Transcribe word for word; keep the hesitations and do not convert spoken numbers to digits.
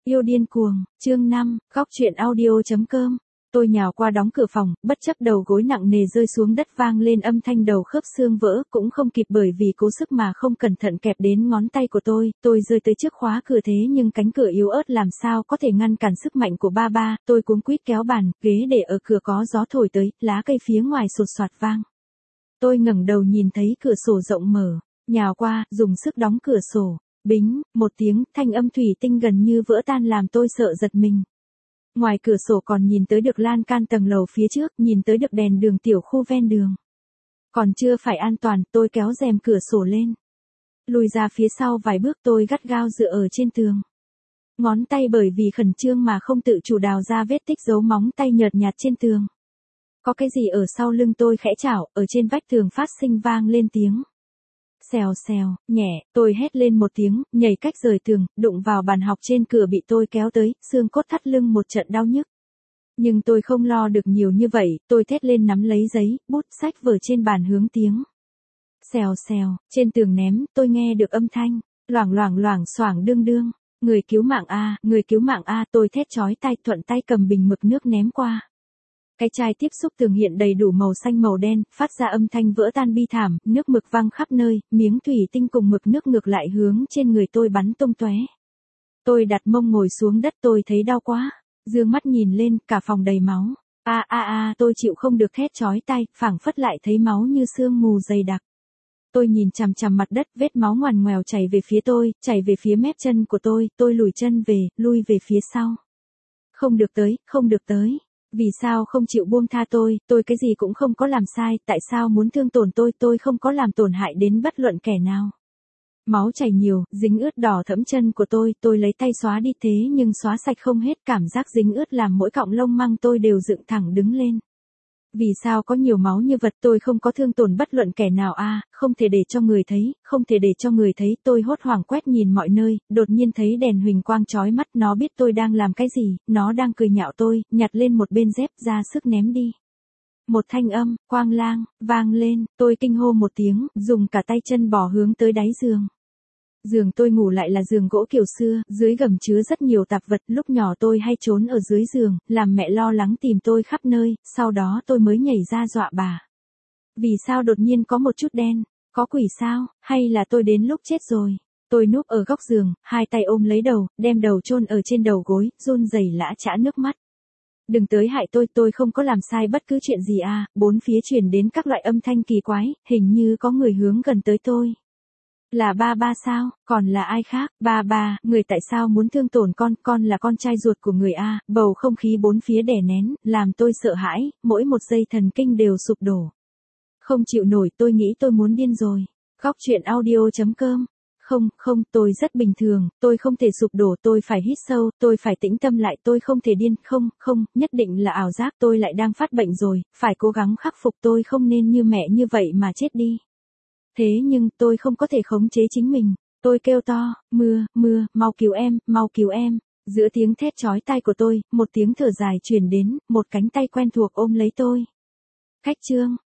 Yêu điên cuồng, chương năm, góc truyện audio.com. Tôi nhào qua đóng cửa phòng, bất chấp đầu gối nặng nề rơi xuống đất vang lên âm thanh đầu khớp xương vỡ, cũng không kịp bởi vì cố sức mà không cẩn thận kẹp đến ngón tay của tôi, tôi rơi tới trước khóa cửa thế nhưng cánh cửa yếu ớt làm sao có thể ngăn cản sức mạnh của ba ba, tôi cuống quýt kéo bàn, ghế để ở cửa có gió thổi tới, lá cây phía ngoài sột soạt vang. Tôi ngẩng đầu nhìn thấy cửa sổ rộng mở, nhào qua, dùng sức đóng cửa sổ. Bính, một tiếng, thanh âm thủy tinh gần như vỡ tan làm tôi sợ giật mình. Ngoài cửa sổ còn nhìn tới được lan can tầng lầu phía trước, nhìn tới được đèn đường tiểu khu ven đường. Còn chưa phải an toàn, tôi kéo rèm cửa sổ lên. Lùi ra phía sau vài bước tôi gắt gao dựa ở trên tường. Ngón tay bởi vì khẩn trương mà không tự chủ đào ra vết tích dấu móng tay nhợt nhạt trên tường. Có cái gì ở sau lưng tôi khẽ chảo, ở trên vách tường phát sinh vang lên tiếng. Xèo xèo, nhẹ, tôi hét lên một tiếng, nhảy cách rời tường, đụng vào bàn học trên cửa bị tôi kéo tới, xương cốt thắt lưng một trận đau nhức. Nhưng tôi không lo được nhiều như vậy, tôi thét lên nắm lấy giấy, bút, sách vở trên bàn hướng tiếng. Xèo xèo, trên tường ném, tôi nghe được âm thanh, loảng loảng loảng xoảng đương đương, người cứu mạng a, người cứu mạng a, tôi thét chói tai thuận tay cầm bình mực nước ném qua. Cái chai tiếp xúc tường hiện đầy đủ màu xanh màu đen, phát ra âm thanh vỡ tan bi thảm, nước mực văng khắp nơi, miếng thủy tinh cùng mực nước ngược lại hướng trên người tôi bắn tung tóe. Tôi đặt mông ngồi xuống đất tôi thấy đau quá, dương mắt nhìn lên, cả phòng đầy máu. A a a, tôi chịu không được thét chói tai, phảng phất lại thấy máu như sương mù dày đặc. Tôi nhìn chằm chằm mặt đất, vết máu ngoằn ngoèo chảy về phía tôi, chảy về phía mép chân của tôi, tôi lùi chân về, lui về phía sau. Không được tới, không được tới. Vì sao không chịu buông tha tôi, tôi cái gì cũng không có làm sai, tại sao muốn thương tổn tôi, tôi không có làm tổn hại đến bất luận kẻ nào. Máu chảy nhiều, dính ướt đỏ thẫm chân của tôi, tôi lấy tay xóa đi thế nhưng xóa sạch không hết, cảm giác dính ướt làm mỗi cọng lông măng tôi đều dựng thẳng đứng lên. Vì sao có nhiều máu như vật, tôi không có thương tổn bất luận kẻ nào a, à, không thể để cho người thấy, không thể để cho người thấy, tôi hốt hoảng quét nhìn mọi nơi, đột nhiên thấy đèn huỳnh quang chói mắt, nó biết tôi đang làm cái gì, nó đang cười nhạo tôi, nhặt lên một bên dép ra sức ném đi. Một thanh âm, quang lang, vang lên, tôi kinh hô một tiếng, dùng cả tay chân bò hướng tới đáy giường. Giường tôi ngủ lại là giường gỗ kiểu xưa, dưới gầm chứa rất nhiều tạp vật, lúc nhỏ tôi hay trốn ở dưới giường, làm mẹ lo lắng tìm tôi khắp nơi, sau đó tôi mới nhảy ra dọa bà. Vì sao đột nhiên có một chút đen, có quỷ sao, hay là tôi đến lúc chết rồi? Tôi núp ở góc giường, hai tay ôm lấy đầu, đem đầu chôn ở trên đầu gối, run rẩy lã chã nước mắt. Đừng tới hại tôi, tôi không có làm sai bất cứ chuyện gì à, bốn phía truyền đến các loại âm thanh kỳ quái, hình như có người hướng gần tới tôi. Là ba ba sao, còn là ai khác, ba ba, người tại sao muốn thương tổn con, con là con trai ruột của người a, bầu không khí bốn phía đè nén, làm tôi sợ hãi, mỗi một giây thần kinh đều sụp đổ. Không chịu nổi, tôi nghĩ tôi muốn điên rồi. Góc truyện audio.com. Không, không, tôi rất bình thường, tôi không thể sụp đổ, tôi phải hít sâu, tôi phải tĩnh tâm lại, tôi không thể điên, không, không, nhất định là ảo giác, tôi lại đang phát bệnh rồi, phải cố gắng khắc phục, tôi không nên như mẹ như vậy mà chết đi. Thế nhưng tôi không có thể khống chế chính mình, tôi kêu to, mưa, mưa, mau cứu em, mau cứu em. Giữa tiếng thét chói tai của tôi, một tiếng thở dài truyền đến, một cánh tay quen thuộc ôm lấy tôi. Khách Trương,